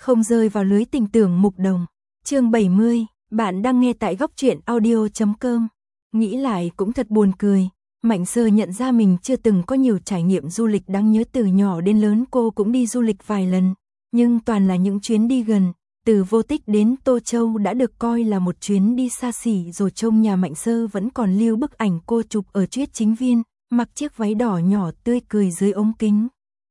không rơi vào lưới tình tưởng mục đồng. Chương 70, bạn đang nghe tại góc truyện audio.com. Nghĩ lại cũng thật buồn cười, Mạnh Sơ nhận ra mình chưa từng có nhiều trải nghiệm du lịch đáng nhớ. Từ nhỏ đến lớn cô cũng đi du lịch vài lần, nhưng toàn là những chuyến đi gần, từ Vô Tích đến Tô Châu đã được coi là một chuyến đi xa xỉ rồi. Trong nhà Mạnh Sơ vẫn còn lưu bức ảnh cô chụp ở Chuyết Chính Viên, mặc chiếc váy đỏ nhỏ tươi cười dưới ống kính.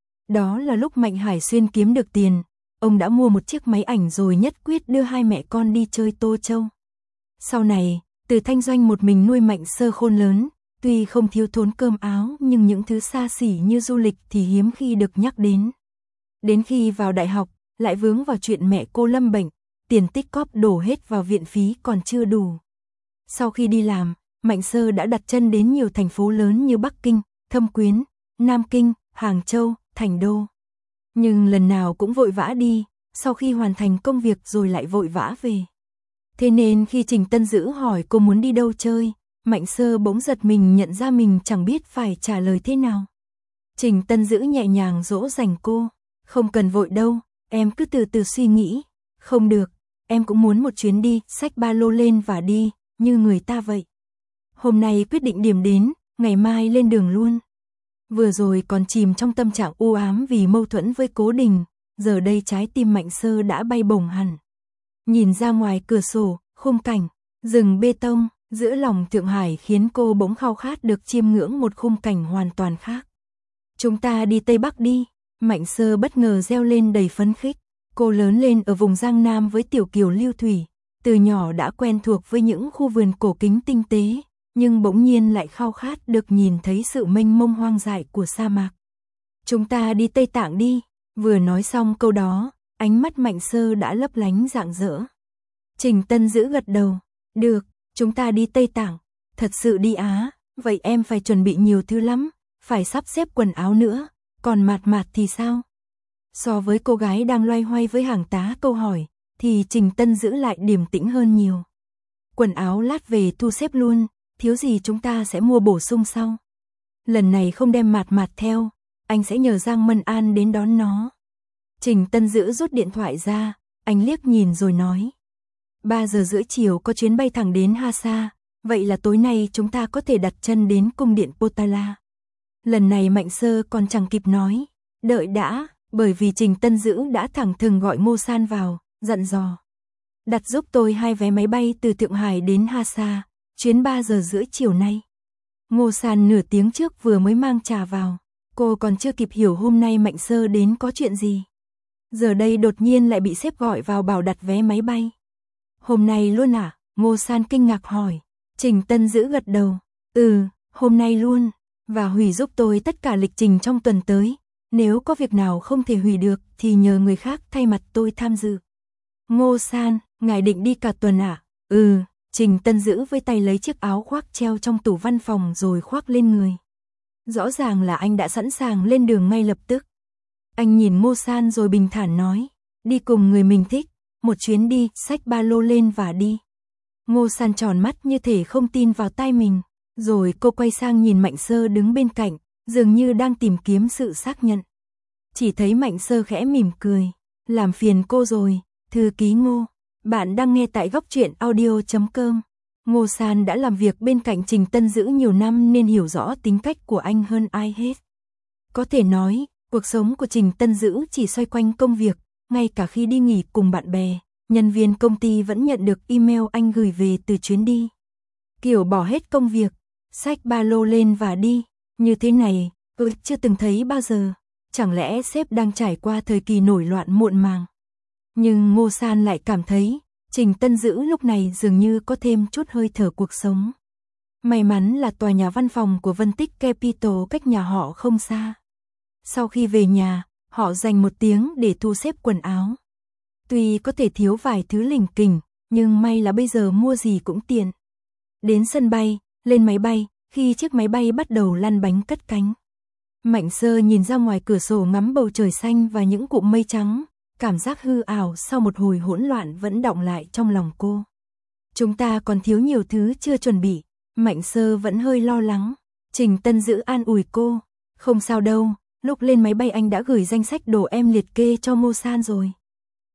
Đó là lúc Mạnh Hải Xuyên kiếm được tiền, ông đã mua một chiếc máy ảnh rồi nhất quyết đưa hai mẹ con đi chơi Tô Châu. Sau này, Từ Thanh Doanh một mình nuôi Mạnh Sơ khôn lớn, tuy không thiếu thốn cơm áo nhưng những thứ xa xỉ như du lịch thì hiếm khi được nhắc đến. Đến khi vào đại học, lại vướng vào chuyện mẹ cô lâm bệnh, tiền tích cóp đổ hết vào viện phí còn chưa đủ. Sau khi đi làm, Mạnh Sơ đã đặt chân đến nhiều thành phố lớn như Bắc Kinh, Thâm Quyến, Nam Kinh, Hàng Châu, Thành Đô. Nhưng lần nào cũng vội vã đi, sau khi hoàn thành công việc rồi lại vội vã về. Thế nên khi Trình Tân Dữ hỏi cô muốn đi đâu chơi, Mạnh Sơ bỗng giật mình nhận ra mình chẳng biết phải trả lời thế nào. Trình Tân Dữ nhẹ nhàng dỗ dành cô, không cần vội đâu, em cứ từ từ suy nghĩ. Không được, em cũng muốn một chuyến đi, xách ba lô lên và đi, như người ta vậy. Hôm nay quyết định điểm đến, ngày mai lên đường luôn. Vừa rồi còn chìm trong tâm trạng u ám vì mâu thuẫn với Cố Đình, giờ đây trái tim Mạnh Sơ đã bay bổng hẳn. Nhìn ra ngoài cửa sổ, khung cảnh, rừng bê tông, giữa lòng Thượng Hải khiến cô bỗng khao khát được chiêm ngưỡng một khung cảnh hoàn toàn khác. Chúng ta đi Tây Bắc đi, Mạnh Sơ bất ngờ reo lên đầy phấn khích. Cô lớn lên ở vùng Giang Nam với Tiểu Kiều Lưu Thủy, từ nhỏ đã quen thuộc với những khu vườn cổ kính tinh tế, nhưng bỗng nhiên lại khao khát được nhìn thấy sự mênh mông hoang dại của sa mạc. Chúng ta đi Tây Tạng đi, vừa nói xong câu đó, ánh mắt Mạnh Sơ đã lấp lánh rạng rỡ. Trình Tân Dữ gật đầu, được, chúng ta đi Tây Tạng, thật sự đi á, vậy em phải chuẩn bị nhiều thứ lắm, phải sắp xếp quần áo nữa, còn Mạt Mạt thì sao? So với cô gái đang loay hoay với hàng tá câu hỏi, thì Trình Tân Dữ lại điềm tĩnh hơn nhiều. Quần áo lát về thu xếp luôn, thiếu gì chúng ta sẽ mua bổ sung sau. Lần này không đem Mạt Mạt theo, anh sẽ nhờ Giang Mân An đến đón nó. Trình Tân Dữ rút điện thoại ra, anh liếc nhìn rồi nói. 3 giờ rưỡi chiều có chuyến bay thẳng đến Hasa, vậy là tối nay chúng ta có thể đặt chân đến cung điện Potala. Lần này Mạnh Sơ còn chẳng kịp nói, đợi đã, bởi vì Trình Tân Dữ đã thẳng thừng gọi Ngô San vào, dặn dò. Đặt giúp tôi 2 vé máy bay từ Thượng Hải đến Hasa, chuyến 3 giờ rưỡi chiều nay. Ngô San nửa tiếng trước vừa mới mang trà vào, cô còn chưa kịp hiểu hôm nay Mạnh Sơ đến có chuyện gì. Giờ đây đột nhiên lại bị sếp gọi vào bảo đặt vé máy bay. Hôm nay luôn à? Ngô San kinh ngạc hỏi. Trình Tân Dữ gật đầu. Hôm nay luôn. Và hủy giúp tôi tất cả lịch trình trong tuần tới. Nếu có việc nào không thể hủy được thì nhờ người khác thay mặt tôi tham dự. Ngô San, ngài định đi cả tuần à? Trình Tân Dữ với tay lấy chiếc áo khoác treo trong tủ văn phòng rồi khoác lên người. Rõ ràng là anh đã sẵn sàng lên đường ngay lập tức. Anh nhìn Ngô San rồi bình thản nói. Đi cùng người mình thích. Một chuyến đi, xách ba lô lên và đi. Ngô San tròn mắt như thể không tin vào tai mình. Rồi cô quay sang nhìn Mạnh Sơ đứng bên cạnh, dường như đang tìm kiếm sự xác nhận. Chỉ thấy Mạnh Sơ khẽ mỉm cười. Làm phiền cô rồi, thư ký Ngô. Bạn đang nghe tại góc truyện audio.com. Ngô San đã làm việc bên cạnh Trình Tân Dữ nhiều năm nên hiểu rõ tính cách của anh hơn ai hết. Có thể nói, cuộc sống của Trình Tân Dữ chỉ xoay quanh công việc, ngay cả khi đi nghỉ cùng bạn bè, nhân viên công ty vẫn nhận được email anh gửi về từ chuyến đi. Kiểu bỏ hết công việc, xách ba lô lên và đi, như thế này, chưa từng thấy bao giờ. Chẳng lẽ sếp đang trải qua thời kỳ nổi loạn muộn màng? Nhưng Ngô San lại cảm thấy, Trình Tân Dữ lúc này dường như có thêm chút hơi thở cuộc sống. May mắn là tòa nhà văn phòng của Vân Tích Capital cách nhà họ không xa. Sau khi về nhà, họ dành 1 tiếng để thu xếp quần áo. Tuy có thể thiếu vài thứ lỉnh kỉnh, nhưng may là bây giờ mua gì cũng tiện. Đến sân bay, lên máy bay, khi chiếc máy bay bắt đầu lăn bánh cất cánh. Mạnh Sơ nhìn ra ngoài cửa sổ ngắm bầu trời xanh và những cụm mây trắng, cảm giác hư ảo sau một hồi hỗn loạn vẫn đọng lại trong lòng cô. Chúng ta còn thiếu nhiều thứ chưa chuẩn bị, Mạnh Sơ vẫn hơi lo lắng. Trình Tân Dữ an ủi cô, không sao đâu, lúc lên máy bay anh đã gửi danh sách đồ em liệt kê cho Ngô San rồi.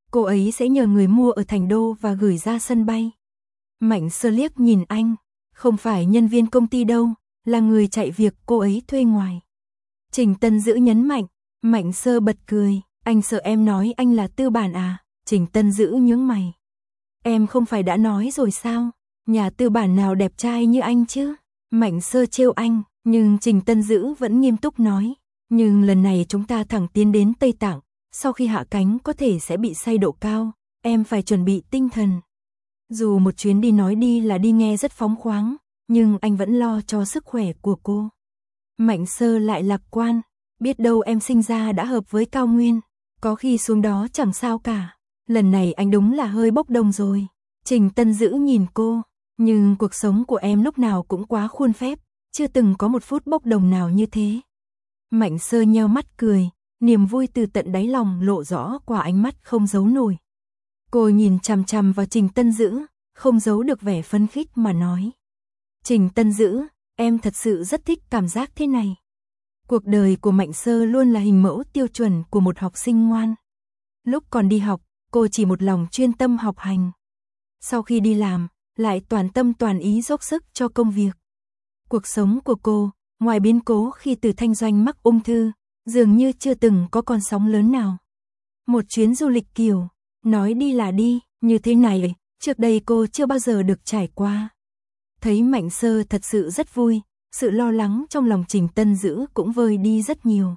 cô ấy sẽ nhờ người mua ở Thành Đô và gửi ra sân bay. Mạnh Sơ liếc nhìn anh, không phải nhân viên công ty đâu, là người chạy việc cô ấy thuê ngoài. Trình Tân Dữ nhấn mạnh, Mạnh Sơ bật cười, anh sợ em nói anh là tư bản à? Trình Tân Dữ nhướng mày. Em không phải đã nói rồi sao, nhà tư bản nào đẹp trai như anh chứ? Mạnh Sơ trêu anh, nhưng Trình Tân Dữ vẫn nghiêm túc nói, nhưng lần này chúng ta thẳng tiến đến Tây Tạng, sau khi hạ cánh có thể sẽ bị say độ cao, em phải chuẩn bị tinh thần. Dù một chuyến đi nói đi là đi nghe rất phóng khoáng, nhưng anh vẫn lo cho sức khỏe của cô. Mạnh Sơ lại lạc quan, biết đâu em sinh ra đã hợp với cao nguyên, có khi xuống đó chẳng sao cả. Lần này anh đúng là hơi bốc đồng rồi. Trình Tân Dữ nhìn cô, nhưng cuộc sống của em lúc nào cũng quá khuôn phép, chưa từng có một phút bốc đồng nào như thế. Mạnh Sơ nheo mắt cười, niềm vui từ tận đáy lòng lộ rõ qua ánh mắt không giấu nổi. Cô nhìn chằm chằm vào Trình Tân Dữ, không giấu được vẻ phấn khích mà nói. Trình Tân Dữ, em thật sự rất thích cảm giác thế này. Cuộc đời của Mạnh Sơ luôn là hình mẫu tiêu chuẩn của một học sinh ngoan. Lúc còn đi học, cô chỉ một lòng chuyên tâm học hành. Sau khi đi làm, lại toàn tâm toàn ý dốc sức cho công việc. Cuộc sống của cô, ngoài biến cố khi từ Thanh Doanh mắc ung thư, dường như chưa từng có con sóng lớn nào. Một chuyến du lịch kiểu, nói đi là đi, như thế này, trước đây cô chưa bao giờ được trải qua. Thấy Mạnh Sơ thật sự rất vui, sự lo lắng trong lòng Trình Tân Dữ cũng vơi đi rất nhiều.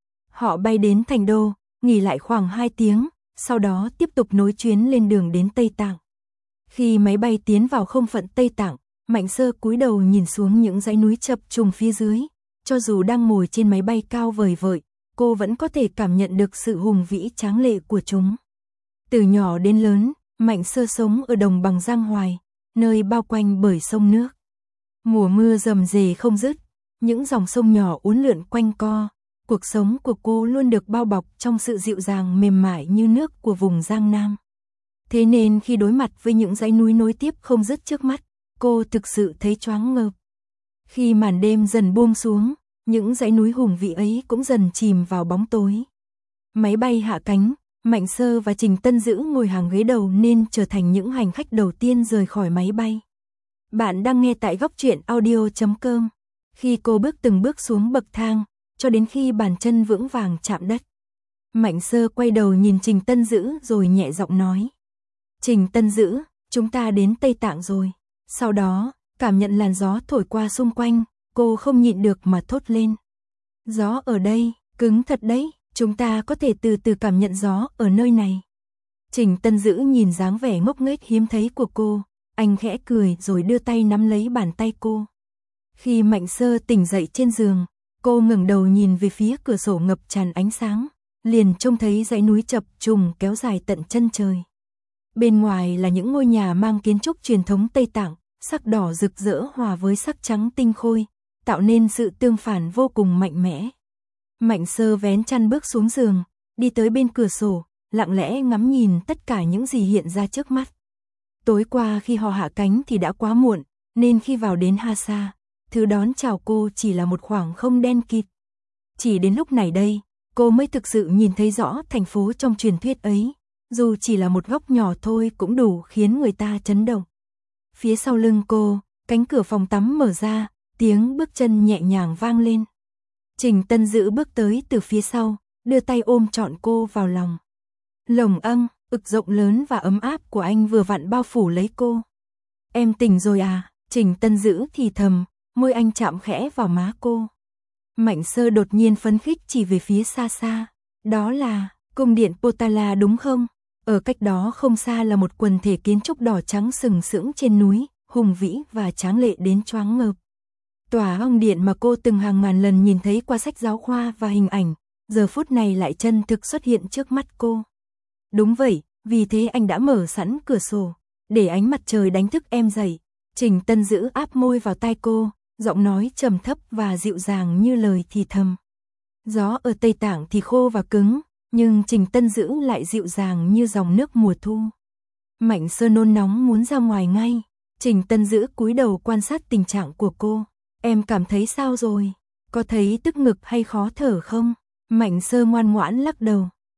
Họ bay đến Thành Đô, nghỉ lại khoảng 2 tiếng, sau đó tiếp tục nối chuyến lên đường đến Tây Tạng. Khi máy bay tiến vào không phận Tây Tạng, Mạnh Sơ cúi đầu nhìn xuống những dãy núi chập trùng phía dưới, cho dù đang ngồi trên máy bay cao vời vợi, cô vẫn có thể cảm nhận được sự hùng vĩ tráng lệ của chúng. Từ nhỏ đến lớn, Mạnh Sơ sống ở đồng bằng Giang Hoài, nơi bao quanh bởi sông nước. Mùa mưa rầm rề không dứt, những dòng sông nhỏ uốn lượn quanh co, cuộc sống của cô luôn được bao bọc trong sự dịu dàng mềm mại như nước của vùng Giang Nam. Thế nên khi đối mặt với những dãy núi nối tiếp không dứt trước mắt, cô thực sự thấy choáng ngợp. Khi màn đêm dần buông xuống, những dãy núi hùng vĩ ấy cũng dần chìm vào bóng tối. Máy bay hạ cánh, Mạnh Sơ và Trình Tân Dữ ngồi hàng ghế đầu nên trở thành những hành khách đầu tiên rời khỏi máy bay. Bạn đang nghe tại Góc Truyện Audio.com. Khi cô bước từng bước xuống bậc thang, cho đến khi bàn chân vững vàng chạm đất, Mạnh Sơ quay đầu nhìn Trình Tân Dữ rồi nhẹ giọng nói. Trình Tân Dữ, chúng ta đến Tây Tạng rồi. Sau đó, cảm nhận làn gió thổi qua xung quanh, cô không nhịn được mà thốt lên. Gió ở đây, cứng thật đấy, chúng ta có thể từ từ cảm nhận gió ở nơi này. Trình Tân Dữ nhìn dáng vẻ ngốc nghếch hiếm thấy của cô, anh khẽ cười rồi đưa tay nắm lấy bàn tay cô. Khi Mạnh Sơ tỉnh dậy trên giường, cô ngẩng đầu nhìn về phía cửa sổ ngập tràn ánh sáng, liền trông thấy dãy núi chập trùng kéo dài tận chân trời. Bên ngoài là những ngôi nhà mang kiến trúc truyền thống Tây Tạng, sắc đỏ rực rỡ hòa với sắc trắng tinh khôi, tạo nên sự tương phản vô cùng mạnh mẽ. Mạnh Sơ vén chăn bước xuống giường, đi tới bên cửa sổ, lặng lẽ ngắm nhìn tất cả những gì hiện ra trước mắt. Tối qua khi họ hạ cánh thì đã quá muộn, nên khi vào đến Hasa, thứ đón chào cô chỉ là một khoảng không đen kịt. Chỉ đến lúc này đây, cô mới thực sự nhìn thấy rõ thành phố trong truyền thuyết ấy, dù chỉ là một góc nhỏ thôi cũng đủ khiến người ta chấn động. Phía sau lưng cô, cánh cửa phòng tắm mở ra, tiếng bước chân nhẹ nhàng vang lên. Trình Tân Dữ bước tới từ phía sau, đưa tay ôm trọn cô vào lòng. Lồng ực rộng lớn và ấm áp của anh vừa vặn bao phủ lấy cô. Em tỉnh rồi à? Trình Tân Dữ thì thầm, môi anh chạm khẽ vào má cô. Mạnh Sơ đột nhiên phấn khích chỉ về phía xa xa. Đó là cung điện Potala đúng không? Ở cách đó không xa là một quần thể kiến trúc đỏ trắng sừng sững trên núi, hùng vĩ và tráng lệ đến choáng ngợp. Tòa ông điện mà cô từng hàng ngàn lần nhìn thấy qua sách giáo khoa và hình ảnh, giờ phút này lại chân thực xuất hiện trước mắt cô. Đúng vậy, vì thế anh đã mở sẵn cửa sổ, để ánh mặt trời đánh thức em dậy. Trình Tân Dữ áp môi vào tai cô, giọng nói trầm thấp và dịu dàng như lời thì thầm. Gió ở Tây Tạng thì khô và cứng, nhưng Trình Tân Dữ lại dịu dàng như dòng nước mùa thu. Mạnh Sơ nôn nóng muốn ra ngoài ngay. Trình Tân Dữ cúi đầu quan sát tình trạng của cô. Em cảm thấy sao rồi? Có thấy tức ngực hay khó thở không? Mạnh Sơ ngoan ngoãn lắc đầu.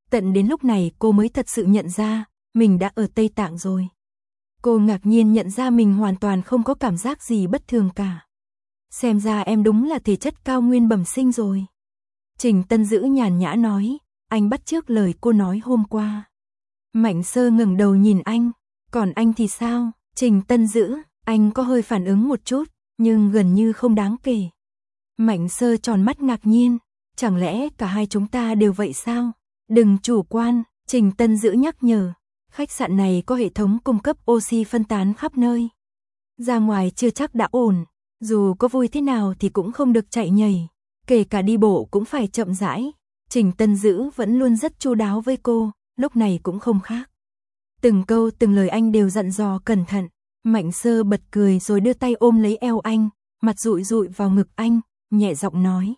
Tận đến lúc này cô mới thật sự nhận ra, mình đã ở Tây Tạng rồi. Cô ngạc nhiên nhận ra mình hoàn toàn không có cảm giác gì bất thường cả. Xem ra em đúng là thể chất cao nguyên bẩm sinh rồi. Trình Tân Dữ nhàn nhã nói, anh bắt chước lời cô nói hôm qua. Mạnh Sơ ngẩng đầu nhìn anh, còn anh thì sao? Trình Tân Dữ, anh có hơi phản ứng một chút, nhưng gần như không đáng kể. Mạnh Sơ tròn mắt ngạc nhiên, chẳng lẽ cả hai chúng ta đều vậy sao? Đừng chủ quan, Trình Tân Dữ nhắc nhở, khách sạn này có hệ thống cung cấp oxy phân tán khắp nơi. Ra ngoài chưa chắc đã ổn, dù có vui thế nào thì cũng không được chạy nhảy, kể cả đi bộ cũng phải chậm rãi. Trình Tân Dữ vẫn luôn rất chu đáo với cô, lúc này cũng không khác. Từng câu từng lời anh đều dặn dò cẩn thận. Mạnh Sơ bật cười rồi đưa tay ôm lấy eo anh, mặt dụi dụi vào ngực anh, nhẹ giọng nói.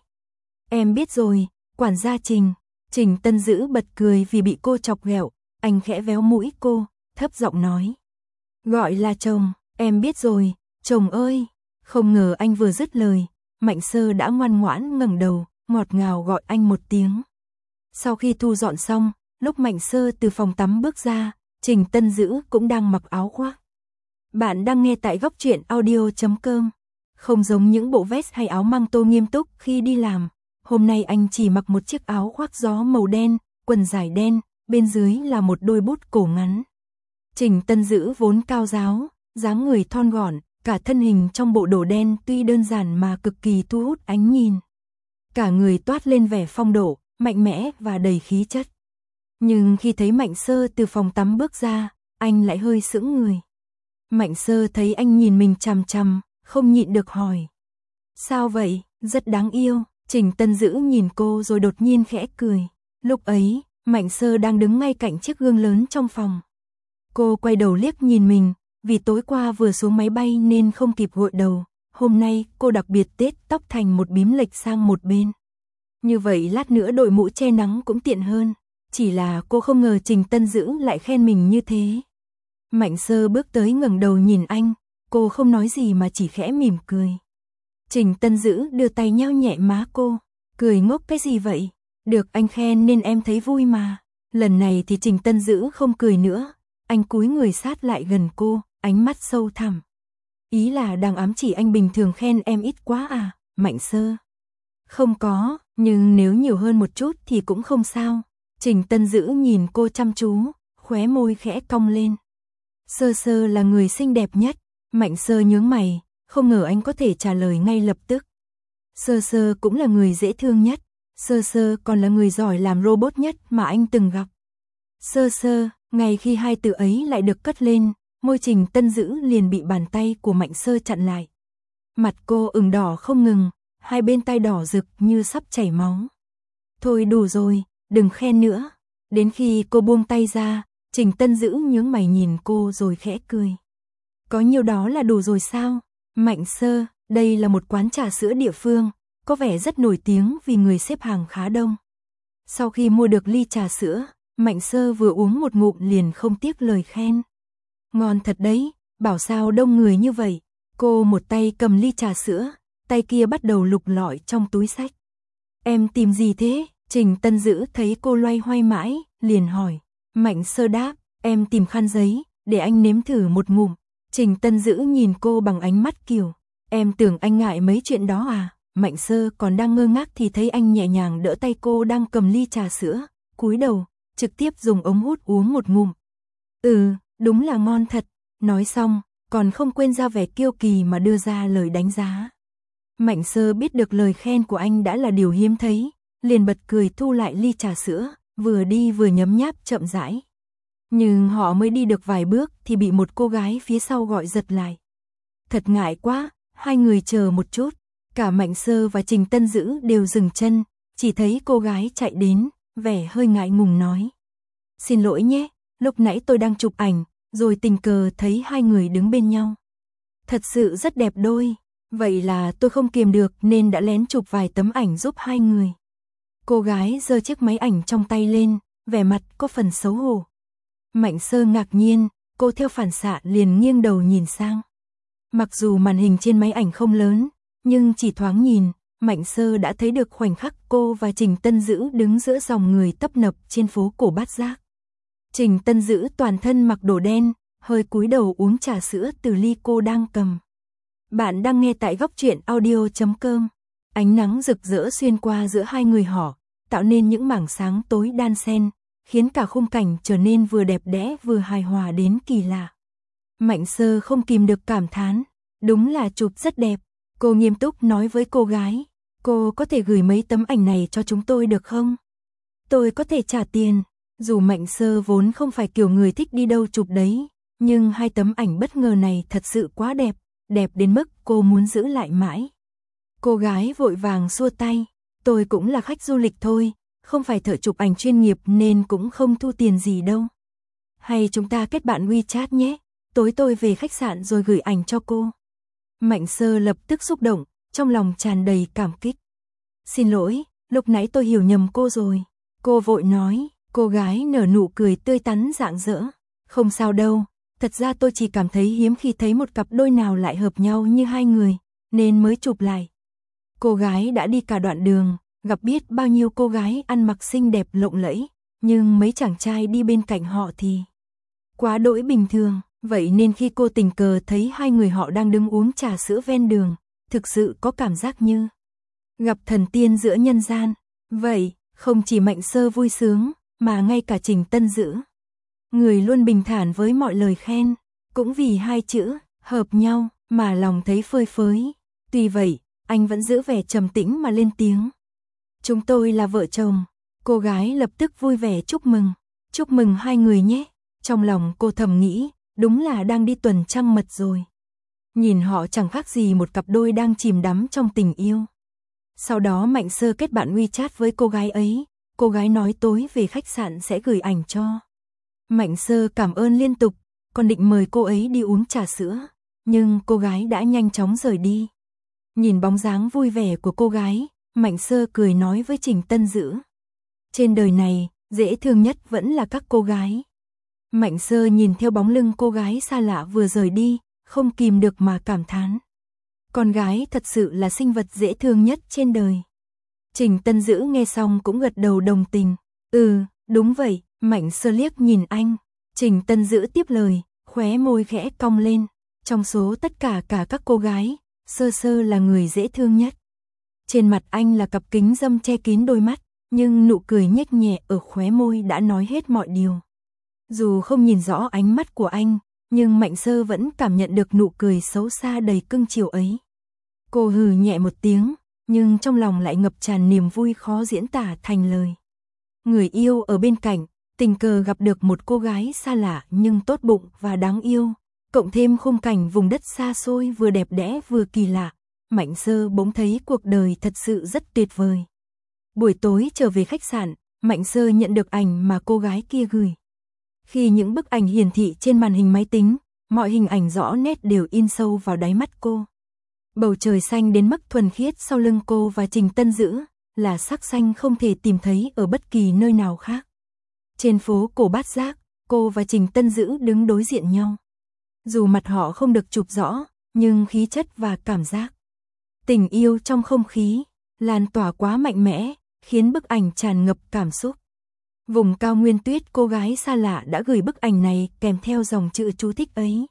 Em biết rồi, quản gia Trình. Trình Tân Dữ bật cười vì bị cô chọc ghẹo, anh khẽ véo mũi cô, thấp giọng nói. Gọi là chồng, em biết rồi, chồng ơi. Không ngờ anh vừa dứt lời, Mạnh Sơ đã ngoan ngoãn ngẩng đầu, ngọt ngào gọi anh một tiếng. Sau khi thu dọn xong, lúc Mạnh Sơ từ phòng tắm bước ra, Trình Tân Dữ cũng đang mặc áo khoác. Bạn đang nghe tại góc truyện audio.com. Không giống những bộ vest hay áo măng tô nghiêm túc khi đi làm, hôm nay anh chỉ mặc một chiếc áo khoác gió màu đen, quần dài đen, bên dưới là một đôi bút cổ ngắn. Trình Tân Dữ vốn cao ráo, dáng người thon gọn, cả thân hình trong bộ đồ đen tuy đơn giản mà cực kỳ thu hút ánh nhìn. Cả người toát lên vẻ phong độ, mạnh mẽ và đầy khí chất. Nhưng khi thấy Mạnh Sơ từ phòng tắm bước ra, anh lại hơi sững người. Mạnh Sơ thấy anh nhìn mình chằm chằm, không nhịn được hỏi. Sao vậy, rất đáng yêu. Trình Tân Dữ nhìn cô rồi đột nhiên khẽ cười. Lúc ấy, Mạnh Sơ đang đứng ngay cạnh chiếc gương lớn trong phòng. Cô quay đầu liếc nhìn mình, vì tối qua vừa xuống máy bay nên không kịp gội đầu. Hôm nay cô đặc biệt tết tóc thành một bím lệch sang một bên. Như vậy lát nữa đội mũ che nắng cũng tiện hơn. Chỉ là cô không ngờ Trình Tân Dữ lại khen mình như thế. Mạnh Sơ bước tới ngẩng đầu nhìn anh, cô không nói gì mà chỉ khẽ mỉm cười. Trình Tân Dữ đưa tay nhao nhẹ má cô, cười ngốc cái gì vậy? Được anh khen nên em thấy vui mà. Lần này thì Trình Tân Dữ không cười nữa, anh cúi người sát lại gần cô, ánh mắt sâu thẳm. Ý là đang ám chỉ anh bình thường khen em ít quá à, Mạnh Sơ? Không có, nhưng nếu nhiều hơn một chút thì cũng không sao. Trình Tân Dữ nhìn cô chăm chú, khóe môi khẽ cong lên. Sơ Sơ là người xinh đẹp nhất. Mạnh Sơ nhướng mày, không ngờ anh có thể trả lời ngay lập tức. Sơ Sơ cũng là người dễ thương nhất. Sơ Sơ còn là người giỏi làm robot nhất mà anh từng gặp. Sơ Sơ, ngay khi hai từ ấy lại được cất lên, môi Trình Tân Dữ liền bị bàn tay của Mạnh Sơ chặn lại. Mặt cô ửng đỏ không ngừng, hai bên tai đỏ rực như sắp chảy máu. Thôi đủ rồi, đừng khen nữa. Đến khi cô buông tay ra, Trình Tân Dữ nhướng mày nhìn cô rồi khẽ cười. Có nhiêu đó là đủ rồi sao? Mạnh Sơ, đây là một quán trà sữa địa phương, có vẻ rất nổi tiếng vì người xếp hàng khá đông. Sau khi mua được ly trà sữa, Mạnh Sơ vừa uống một ngụm liền không tiếc lời khen. Ngon thật đấy, bảo sao đông người như vậy. Cô một tay cầm ly trà sữa, tay kia bắt đầu lục lọi trong túi xách. Em tìm gì thế? Trình Tân Dữ thấy cô loay hoay mãi, liền hỏi. Mạnh Sơ đáp, em tìm khăn giấy, để anh nếm thử một ngụm. Trình Tân Dữ nhìn cô bằng ánh mắt kiểu, em tưởng anh ngại mấy chuyện đó à? Mạnh Sơ còn đang ngơ ngác thì thấy anh nhẹ nhàng đỡ tay cô đang cầm ly trà sữa, cúi đầu, trực tiếp dùng ống hút uống một ngụm. Đúng là ngon thật. Nói xong, còn không quên ra vẻ kiêu kỳ mà đưa ra lời đánh giá. Mạnh Sơ biết được lời khen của anh đã là điều hiếm thấy, liền bật cười thu lại ly trà sữa, vừa đi vừa nhấm nháp chậm rãi. Nhưng họ mới đi được vài bước thì bị một cô gái phía sau gọi giật lại. Thật ngại quá, hai người chờ một chút. Cả Mạnh Sơ và Trình Tân Dữ đều dừng chân, chỉ thấy cô gái chạy đến, vẻ hơi ngại ngùng nói. Xin lỗi nhé, lúc nãy tôi đang chụp ảnh, rồi tình cờ thấy hai người đứng bên nhau. Thật sự rất đẹp đôi, vậy là tôi không kiềm được nên đã lén chụp vài tấm ảnh giúp hai người. Cô gái giơ chiếc máy ảnh trong tay lên, vẻ mặt có phần xấu hổ. Mạnh Sơ ngạc nhiên, cô theo phản xạ liền nghiêng đầu nhìn sang. Mặc dù màn hình trên máy ảnh không lớn, nhưng chỉ thoáng nhìn, Mạnh Sơ đã thấy được khoảnh khắc cô và Trình Tân Dữ đứng giữa dòng người tấp nập trên phố cổ Bát Giác. Trình Tân Dữ toàn thân mặc đồ đen, hơi cúi đầu uống trà sữa từ ly cô đang cầm. Bạn đang nghe tại góc truyện audio.com. Ánh nắng rực rỡ xuyên qua giữa hai người họ, tạo nên những mảng sáng tối đan xen, khiến cả khung cảnh trở nên vừa đẹp đẽ vừa hài hòa đến kỳ lạ. Mạnh Sơ không kìm được cảm thán, đúng là chụp rất đẹp. Cô nghiêm túc nói với cô gái, cô có thể gửi mấy tấm ảnh này cho chúng tôi được không? Tôi có thể trả tiền. Dù Mạnh Sơ vốn không phải kiểu người thích đi đâu chụp đấy, nhưng hai tấm ảnh bất ngờ này thật sự quá đẹp, đẹp đến mức cô muốn giữ lại mãi. Cô gái vội vàng xua tay, tôi cũng là khách du lịch thôi, không phải thợ chụp ảnh chuyên nghiệp nên cũng không thu tiền gì đâu. Hay chúng ta kết bạn WeChat nhé, tối tôi về khách sạn rồi gửi ảnh cho cô. Mạnh Sơ lập tức xúc động, trong lòng tràn đầy cảm kích. Xin lỗi, lúc nãy tôi hiểu nhầm cô rồi. Cô vội nói, cô gái nở nụ cười tươi tắn rạng rỡ. Không sao đâu, thật ra tôi chỉ cảm thấy hiếm khi thấy một cặp đôi nào lại hợp nhau như hai người, nên mới chụp lại. Cô gái đã đi cả đoạn đường, gặp biết bao nhiêu cô gái ăn mặc xinh đẹp lộng lẫy, nhưng mấy chàng trai đi bên cạnh họ thì quá đỗi bình thường. Vậy nên khi cô tình cờ thấy hai người họ đang đứng uống trà sữa ven đường, thực sự có cảm giác như gặp thần tiên giữa nhân gian. Vậy, không chỉ Mạnh Sơ vui sướng, mà ngay cả Trình Tân Dữ, người luôn bình thản với mọi lời khen, cũng vì hai chữ hợp nhau mà lòng thấy phơi phới. Tuy vậy, anh vẫn giữ vẻ trầm tĩnh mà lên tiếng. Chúng tôi là vợ chồng. Cô gái lập tức vui vẻ chúc mừng hai người nhé. Trong lòng cô thầm nghĩ, đúng là đang đi tuần trăng mật rồi. Nhìn họ chẳng khác gì một cặp đôi đang chìm đắm trong tình yêu. Sau đó Mạnh Sơ kết bạn WeChat với cô gái ấy, cô gái nói tối về khách sạn sẽ gửi ảnh cho. Mạnh Sơ cảm ơn liên tục, còn định mời cô ấy đi uống trà sữa, nhưng cô gái đã nhanh chóng rời đi. Nhìn bóng dáng vui vẻ của cô gái, Mạnh Sơ cười nói với Trình Tân Dữ. Trên đời này, dễ thương nhất vẫn là các cô gái. Mạnh Sơ nhìn theo bóng lưng cô gái xa lạ vừa rời đi, không kìm được mà cảm thán. Con gái thật sự là sinh vật dễ thương nhất trên đời. Trình Tân Dữ nghe xong cũng gật đầu đồng tình. Đúng vậy. Mạnh Sơ liếc nhìn anh. Trình Tân Dữ tiếp lời, khóe môi khẽ cong lên. Trong số tất cả các cô gái, Sơ là người dễ thương nhất. Trên mặt anh là cặp kính râm che kín đôi mắt, nhưng nụ cười nhếch nhẹ ở khóe môi đã nói hết mọi điều. Dù không nhìn rõ ánh mắt của anh, nhưng Mạnh Sơ vẫn cảm nhận được nụ cười xấu xa đầy cưng chiều ấy. Cô hừ nhẹ một tiếng, nhưng trong lòng lại ngập tràn niềm vui khó diễn tả thành lời. Người yêu ở bên cạnh, tình cờ gặp được một cô gái xa lạ nhưng tốt bụng và đáng yêu, cộng thêm khung cảnh vùng đất xa xôi vừa đẹp đẽ vừa kỳ lạ, Mạnh Sơ bỗng thấy cuộc đời thật sự rất tuyệt vời. Buổi tối trở về khách sạn, Mạnh Sơ nhận được ảnh mà cô gái kia gửi. Khi những bức ảnh hiển thị trên màn hình máy tính, mọi hình ảnh rõ nét đều in sâu vào đáy mắt cô. Bầu trời xanh đến mức thuần khiết sau lưng cô và Trình Tân Dữ, là sắc xanh không thể tìm thấy ở bất kỳ nơi nào khác. Trên phố cổ Bát Giác, cô và Trình Tân Dữ đứng đối diện nhau. Dù mặt họ không được chụp rõ, nhưng khí chất và cảm giác tình yêu trong không khí lan tỏa quá mạnh mẽ, khiến bức ảnh tràn ngập cảm xúc. Vùng cao nguyên tuyết, cô gái xa lạ đã gửi bức ảnh này kèm theo dòng chữ chú thích ấy.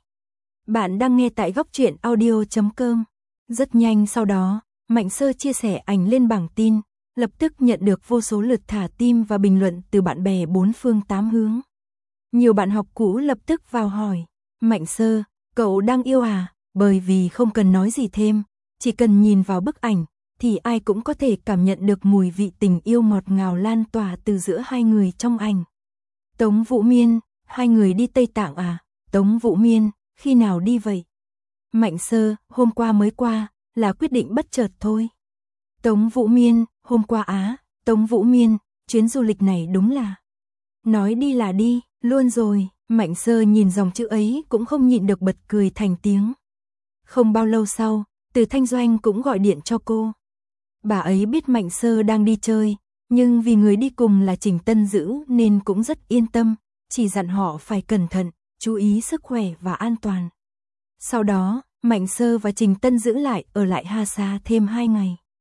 Bạn đang nghe tại góc truyện audio.com. Rất nhanh sau đó, Mạnh Sơ chia sẻ ảnh lên bảng tin, lập tức nhận được vô số lượt thả tim và bình luận từ bạn bè bốn phương tám hướng. Nhiều bạn học cũ lập tức vào hỏi, Mạnh Sơ, cậu đang yêu à? Bởi vì không cần nói gì thêm, chỉ cần nhìn vào bức ảnh, thì ai cũng có thể cảm nhận được mùi vị tình yêu ngọt ngào lan tỏa từ giữa hai người trong ảnh. Tống Vũ Miên, hai người đi Tây Tạng à? Tống Vũ Miên, khi nào đi vậy? Mạnh Sơ, hôm qua mới qua, là quyết định bất chợt thôi. Tống Vũ Miên, hôm qua á? Tống Vũ Miên, chuyến du lịch này đúng là nói đi là đi, luôn rồi. Mạnh Sơ nhìn dòng chữ ấy cũng không nhịn được bật cười thành tiếng. Không bao lâu sau, Từ Thanh Doanh cũng gọi điện cho cô. Bà ấy biết Mạnh Sơ đang đi chơi, nhưng vì người đi cùng là Trình Tân Dữ nên cũng rất yên tâm, chỉ dặn họ phải cẩn thận, chú ý sức khỏe và an toàn. Sau đó, Mạnh Sơ và Trình Tân Dữ lại ở lại Hà Sa thêm 2 ngày.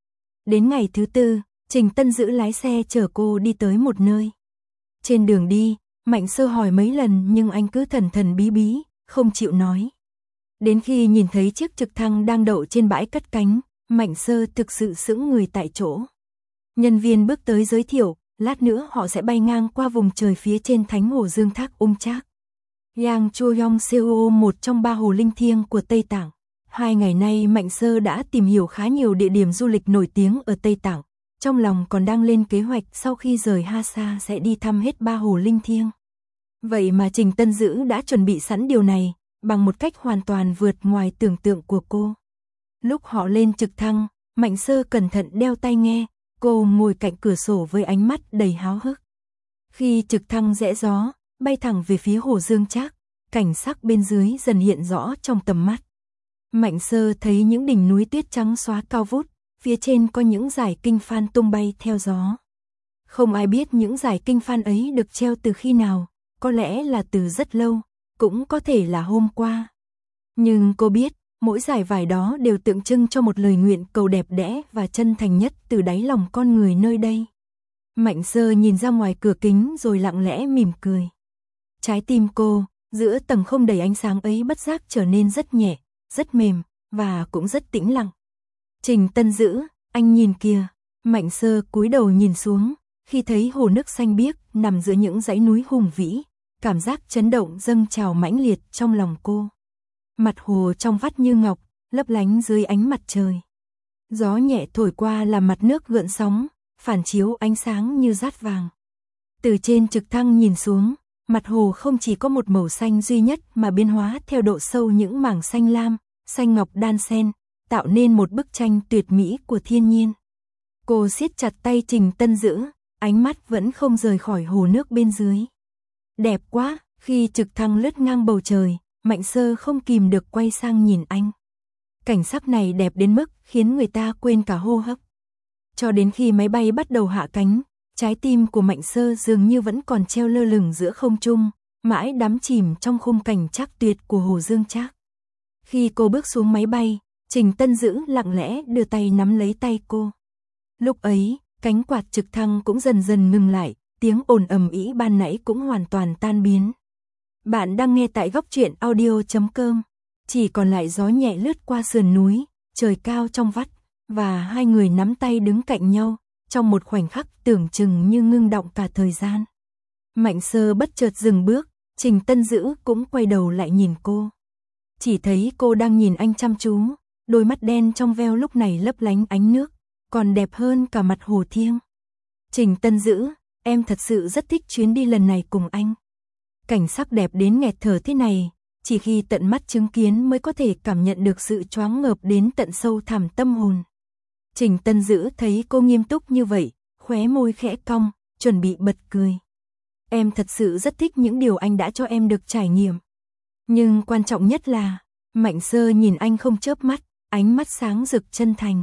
Đến ngày thứ tư, Trình Tân Dữ lái xe chở cô đi tới một nơi. Trên đường đi, Mạnh Sơ hỏi mấy lần nhưng anh cứ thần thần bí bí, không chịu nói. Đến khi nhìn thấy chiếc trực thăng đang đậu trên bãi cất cánh, Mạnh Sơ thực sự sững người tại chỗ. Nhân viên bước tới giới thiệu, lát nữa họ sẽ bay ngang qua vùng trời phía trên thánh hồ Dương Thác Ung Trác. Yang Choyong Seo, một trong 3 hồ linh thiêng của Tây Tạng. 2 ngày nay Mạnh Sơ đã tìm hiểu khá nhiều địa điểm du lịch nổi tiếng ở Tây Tạng. Trong lòng còn đang lên kế hoạch sau khi rời Hasa sẽ đi thăm hết 3 hồ linh thiêng. Vậy mà Trình Tân Dữ đã chuẩn bị sẵn điều này, bằng một cách hoàn toàn vượt ngoài tưởng tượng của cô. Lúc họ lên trực thăng, Mạnh Sơ cẩn thận đeo tai nghe, cô ngồi cạnh cửa sổ với ánh mắt đầy háo hức. Khi trực thăng rẽ gió, bay thẳng về phía hồ Dương Trác, cảnh sắc bên dưới dần hiện rõ trong tầm mắt. Mạnh Sơ thấy những đỉnh núi tuyết trắng xóa cao vút, phía trên có những dải kinh phan tung bay theo gió. Không ai biết những dải kinh phan ấy được treo từ khi nào, có lẽ là từ rất lâu, cũng có thể là hôm qua. Nhưng cô biết, mỗi dải vải đó đều tượng trưng cho một lời nguyện cầu đẹp đẽ và chân thành nhất từ đáy lòng con người nơi đây. Mạnh Sơ nhìn ra ngoài cửa kính rồi lặng lẽ mỉm cười. Trái tim cô, giữa tầng không đầy ánh sáng ấy bất giác trở nên rất nhẹ, rất mềm, và cũng rất tĩnh lặng. Trình Tân Dữ, anh nhìn kìa. Mạnh Sơ cúi đầu nhìn xuống, khi thấy hồ nước xanh biếc nằm giữa những dãy núi hùng vĩ, cảm giác chấn động dâng trào mãnh liệt trong lòng cô. Mặt hồ trong vắt như ngọc, lấp lánh dưới ánh mặt trời. Gió nhẹ thổi qua làm mặt nước gợn sóng, phản chiếu ánh sáng như dát vàng. Từ trên trực thăng nhìn xuống, mặt hồ không chỉ có một màu xanh duy nhất mà biến hóa theo độ sâu những mảng xanh lam, xanh ngọc đan xen, tạo nên một bức tranh tuyệt mỹ của thiên nhiên. Cô siết chặt tay Trình Tân Dữ, ánh mắt vẫn không rời khỏi hồ nước bên dưới. Đẹp quá, khi trực thăng lướt ngang bầu trời, Mạnh Sơ không kìm được quay sang nhìn anh. Cảnh sắc này đẹp đến mức khiến người ta quên cả hô hấp. Cho đến khi máy bay bắt đầu hạ cánh, trái tim của Mạnh Sơ dường như vẫn còn treo lơ lửng giữa không trung, mãi đắm chìm trong khung cảnh trác tuyệt của hồ Dương Trác. Khi cô bước xuống máy bay, Trình Tân Dữ lặng lẽ đưa tay nắm lấy tay cô. Lúc ấy, cánh quạt trực thăng cũng dần dần ngừng lại, tiếng ồn ầm ĩ ban nãy cũng hoàn toàn tan biến. Bạn đang nghe tại góc truyện audio.com. Chỉ còn lại gió nhẹ lướt qua sườn núi, trời cao trong vắt, và hai người nắm tay đứng cạnh nhau, trong một khoảnh khắc tưởng chừng như ngưng đọng cả thời gian. Mạnh Sơ bất chợt dừng bước, Trình Tân Dữ cũng quay đầu lại nhìn cô. Chỉ thấy cô đang nhìn anh chăm chú, đôi mắt đen trong veo lúc này lấp lánh ánh nước, còn đẹp hơn cả mặt hồ thiêng. Trình Tân Dữ, em thật sự rất thích chuyến đi lần này cùng anh. Cảnh sắc đẹp đến nghẹt thở thế này, chỉ khi tận mắt chứng kiến mới có thể cảm nhận được sự choáng ngợp đến tận sâu thẳm tâm hồn. Trình Tân Dữ thấy cô nghiêm túc như vậy, khóe môi khẽ cong, chuẩn bị bật cười. Em thật sự rất thích những điều anh đã cho em được trải nghiệm. Nhưng quan trọng nhất là, Mạnh Sơ nhìn anh không chớp mắt, ánh mắt sáng rực chân thành.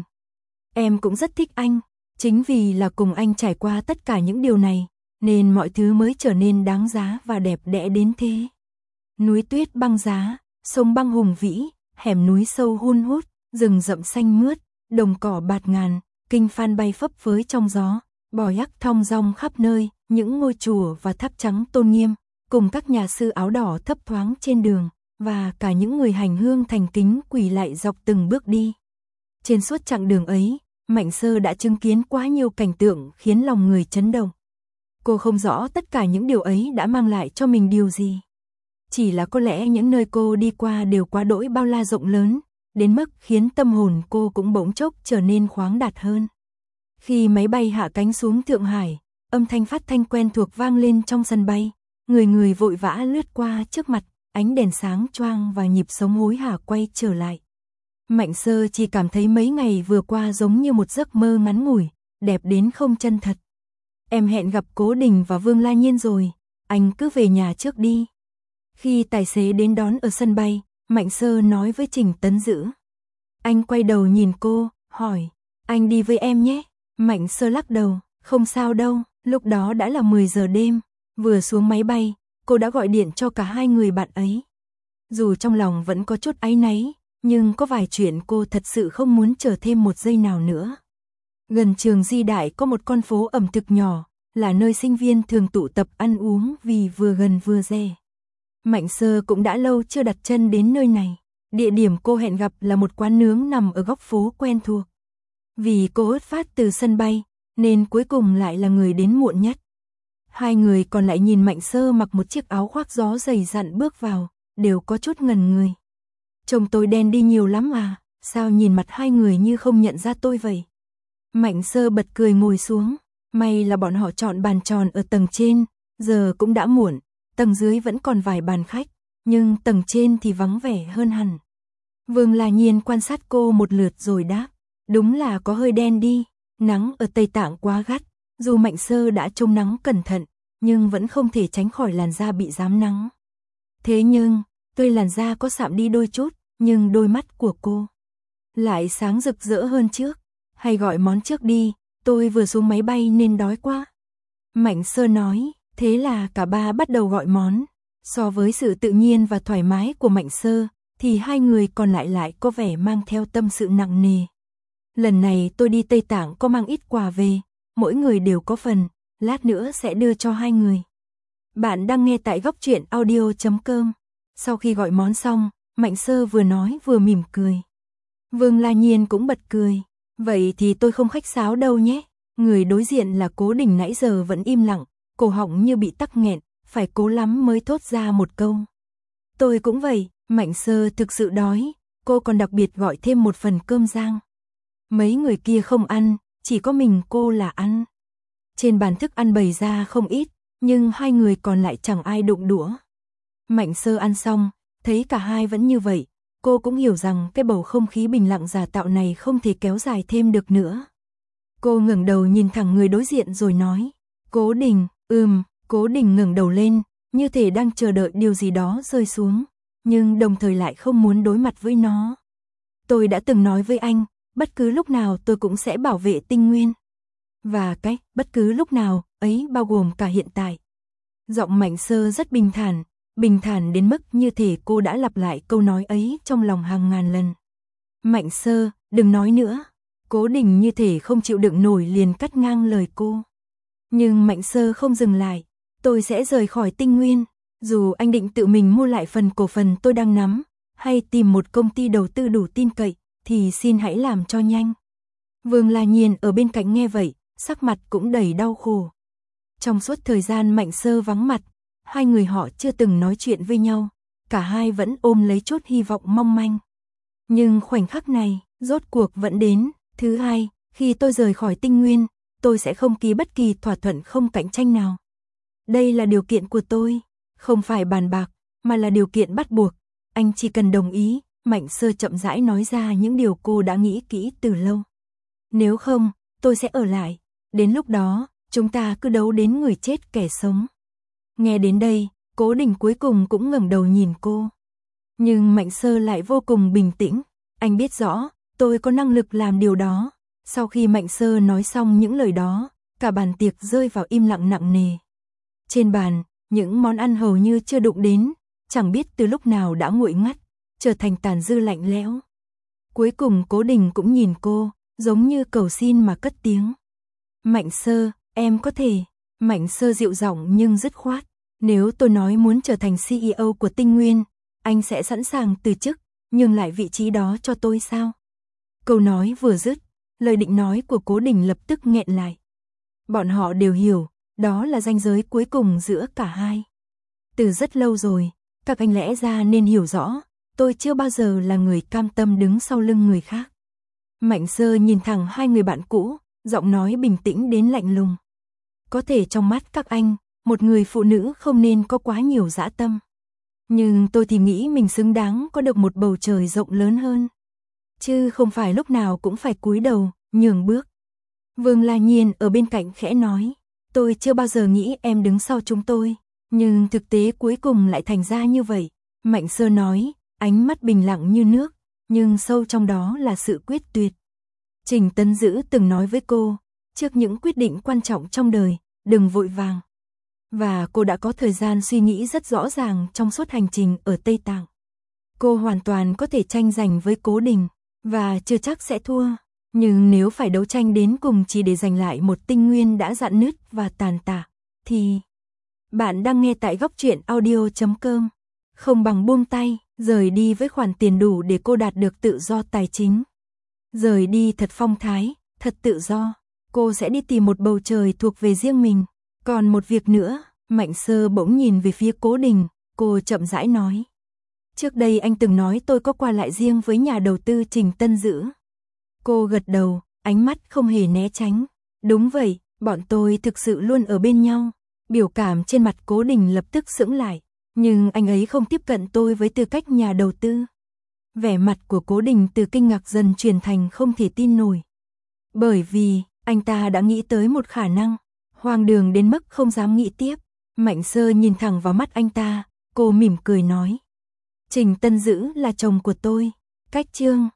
Em cũng rất thích anh, chính vì là cùng anh trải qua tất cả những điều này, nên mọi thứ mới trở nên đáng giá và đẹp đẽ đến thế. Núi tuyết băng giá, sông băng hùng vĩ, hẻm núi sâu hun hút, rừng rậm xanh mướt, đồng cỏ bạt ngàn, kinh phan bay phấp phới trong gió, bò yak thong dong khắp nơi, những ngôi chùa và tháp trắng tôn nghiêm, cùng các nhà sư áo đỏ thấp thoáng trên đường, và cả những người hành hương thành kính quỳ lại dọc từng bước đi. Trên suốt chặng đường ấy, Mạnh Sơ đã chứng kiến quá nhiều cảnh tượng khiến lòng người chấn động. Cô không rõ tất cả những điều ấy đã mang lại cho mình điều gì. Chỉ là có lẽ những nơi cô đi qua đều quá đỗi bao la rộng lớn, đến mức khiến tâm hồn cô cũng bỗng chốc trở nên khoáng đạt hơn. Khi máy bay hạ cánh xuống Thượng Hải, âm thanh phát thanh quen thuộc vang lên trong sân bay, người người vội vã lướt qua trước mặt, ánh đèn sáng choang và nhịp sống hối hả quay trở lại. Mạnh Sơ chỉ cảm thấy mấy ngày vừa qua giống như một giấc mơ ngắn ngủi, đẹp đến không chân thật. Em hẹn gặp Cố Đình và Vương La Nhiên rồi, anh cứ về nhà trước đi. Khi tài xế đến đón ở sân bay, Mạnh Sơ nói với Trình Tân Dữ. Anh quay đầu nhìn cô, hỏi, anh đi với em nhé. Mạnh Sơ lắc đầu, không sao đâu, lúc đó đã là 10 giờ đêm, vừa xuống máy bay, cô đã gọi điện cho cả hai người bạn ấy. Dù trong lòng vẫn có chút áy náy, nhưng có vài chuyện cô thật sự không muốn chờ thêm một giây nào nữa. Gần trường Di Đại có một con phố ẩm thực nhỏ, là nơi sinh viên thường tụ tập ăn uống vì vừa gần vừa rẻ. Mạnh Sơ cũng đã lâu chưa đặt chân đến nơi này. Địa điểm cô hẹn gặp là một quán nướng nằm ở góc phố quen thuộc. Vì cô xuất phát từ sân bay, nên cuối cùng lại là người đến muộn nhất. Hai người còn lại nhìn Mạnh Sơ mặc một chiếc áo khoác gió dày dặn bước vào, đều có chút ngần người. Trông tôi đen đi nhiều lắm à, sao nhìn mặt hai người như không nhận ra tôi vậy? Mạnh Sơ bật cười ngồi xuống, may là bọn họ chọn bàn tròn ở tầng trên, giờ cũng đã muộn, tầng dưới vẫn còn vài bàn khách, nhưng tầng trên thì vắng vẻ hơn hẳn. Vương La Nhiên quan sát cô một lượt rồi đáp, đúng là có hơi đen đi, nắng ở Tây Tạng quá gắt, dù Mạnh Sơ đã trông nắng cẩn thận, nhưng vẫn không thể tránh khỏi làn da bị rám nắng. Thế nhưng, tuy làn da có sạm đi đôi chút, nhưng đôi mắt của cô lại sáng rực rỡ hơn trước. Hay gọi món trước đi, tôi vừa xuống máy bay nên đói quá. Mạnh Sơ nói, thế là cả ba bắt đầu gọi món. So với sự tự nhiên và thoải mái của Mạnh Sơ, thì hai người còn lại có vẻ mang theo tâm sự nặng nề. Lần này tôi đi Tây Tạng có mang ít quà về, mỗi người đều có phần, lát nữa sẽ đưa cho hai người. Bạn đang nghe tại Góc Truyện Audio.com. Sau khi gọi món xong, Mạnh Sơ vừa nói vừa mỉm cười. Vương La Nhiên cũng bật cười. Vậy thì tôi không khách sáo đâu nhé. Người đối diện là Cố Đình nãy giờ vẫn im lặng, cổ họng như bị tắc nghẹn, phải cố lắm mới thốt ra một câu. Tôi cũng vậy, Mạnh Sơ thực sự đói, cô còn đặc biệt gọi thêm một phần cơm rang. Mấy người kia không ăn, chỉ có mình cô là ăn. Trên bàn thức ăn bày ra không ít, nhưng hai người còn lại chẳng ai đụng đũa. Mạnh Sơ ăn xong, thấy cả hai vẫn như vậy, cô cũng hiểu rằng cái bầu không khí bình lặng giả tạo này không thể kéo dài thêm được nữa. Cô ngẩng đầu nhìn thẳng người đối diện rồi nói, Cố Đình, Cố Đình ngẩng đầu lên, như thể đang chờ đợi điều gì đó rơi xuống, nhưng đồng thời lại không muốn đối mặt với nó. Tôi đã từng nói với anh, bất cứ lúc nào tôi cũng sẽ bảo vệ Tinh Nguyên. Và cái bất cứ lúc nào ấy bao gồm cả hiện tại. Giọng Mạnh Sơ rất bình thản đến mức như thể cô đã lặp lại câu nói ấy trong lòng hàng ngàn lần. Mạnh Sơ, đừng nói nữa. Cố Đình như thể không chịu đựng nổi liền cắt ngang lời cô. Nhưng Mạnh Sơ không dừng lại. Tôi sẽ rời khỏi Tinh Nguyên. Dù anh định tự mình mua lại phần cổ phần tôi đang nắm, hay tìm một công ty đầu tư đủ tin cậy, thì xin hãy làm cho nhanh. Vương La Nhiên ở bên cạnh nghe vậy, sắc mặt cũng đầy đau khổ. Trong suốt thời gian Mạnh Sơ vắng mặt, hai người họ chưa từng nói chuyện với nhau, cả hai vẫn ôm lấy chút hy vọng mong manh. Nhưng khoảnh khắc này, rốt cuộc vẫn đến. Thứ hai, khi tôi rời khỏi Tinh Nguyên, tôi sẽ không ký bất kỳ thỏa thuận không cạnh tranh nào. Đây là điều kiện của tôi, không phải bàn bạc, mà là điều kiện bắt buộc. Anh chỉ cần đồng ý. Mạnh Sơ chậm rãi nói ra những điều cô đã nghĩ kỹ từ lâu. Nếu không, tôi sẽ ở lại. Đến lúc đó, chúng ta cứ đấu đến người chết kẻ sống. Nghe đến đây, Cố Đình cuối cùng cũng ngẩng đầu nhìn cô. Nhưng Mạnh Sơ lại vô cùng bình tĩnh. Anh biết rõ, tôi có năng lực làm điều đó. Sau khi Mạnh Sơ nói xong những lời đó, cả bàn tiệc rơi vào im lặng nặng nề. Trên bàn, những món ăn hầu như chưa đụng đến, chẳng biết từ lúc nào đã nguội ngắt, trở thành tàn dư lạnh lẽo. Cuối cùng Cố Đình cũng nhìn cô, giống như cầu xin mà cất tiếng. Mạnh Sơ, em có thể. Mạnh Sơ dịu giọng nhưng dứt khoát. Nếu tôi nói muốn trở thành CEO của Tinh Nguyên, anh sẽ sẵn sàng từ chức, nhường lại vị trí đó cho tôi sao? Câu nói vừa dứt, lời định nói của Cố Đình lập tức nghẹn lại. Bọn họ đều hiểu, đó là ranh giới cuối cùng giữa cả hai. Từ rất lâu rồi, các anh lẽ ra nên hiểu rõ, tôi chưa bao giờ là người cam tâm đứng sau lưng người khác. Mạnh Sơ nhìn thẳng hai người bạn cũ, giọng nói bình tĩnh đến lạnh lùng. Có thể trong mắt các anh, một người phụ nữ không nên có quá nhiều dã tâm. Nhưng tôi thì nghĩ mình xứng đáng có được một bầu trời rộng lớn hơn. Chứ không phải lúc nào cũng phải cúi đầu, nhường bước. Vương La Nhiên ở bên cạnh khẽ nói, tôi chưa bao giờ nghĩ em đứng sau chúng tôi. Nhưng thực tế cuối cùng lại thành ra như vậy. Mạnh Sơ nói, ánh mắt bình lặng như nước, nhưng sâu trong đó là sự quyết tuyệt. Trình Tấn Dữ từng nói với cô, trước những quyết định quan trọng trong đời, đừng vội vàng. Và cô đã có thời gian suy nghĩ rất rõ ràng trong suốt hành trình ở Tây Tạng. Cô hoàn toàn có thể tranh giành với Cố Đình, và chưa chắc sẽ thua. Nhưng nếu phải đấu tranh đến cùng chỉ để giành lại một tinh nguyên đã rạn nứt và tàn tạ, thì... Bạn đang nghe tại góc truyện audio.com. Không bằng buông tay, rời đi với khoản tiền đủ để cô đạt được tự do tài chính. Rời đi thật phong thái, thật tự do. Cô sẽ đi tìm một bầu trời thuộc về riêng mình. Còn một việc nữa, Mạnh Sơ bỗng nhìn về phía Cố Đình, cô chậm rãi nói. Trước đây anh từng nói tôi có qua lại riêng với nhà đầu tư Trình Tân Dữ. Cô gật đầu, ánh mắt không hề né tránh. Đúng vậy, bọn tôi thực sự luôn ở bên nhau. Biểu cảm trên mặt Cố Đình lập tức sững lại. Nhưng anh ấy không tiếp cận tôi với tư cách nhà đầu tư. Vẻ mặt của Cố Đình từ kinh ngạc dần chuyển thành không thể tin nổi. Bởi vì, anh ta đã nghĩ tới một khả năng. Hoang đường đến mức không dám nghĩ tiếp. Mạnh Sơ nhìn thẳng vào mắt anh ta, cô mỉm cười nói. Trình Tân Dữ là chồng của tôi. Cách chương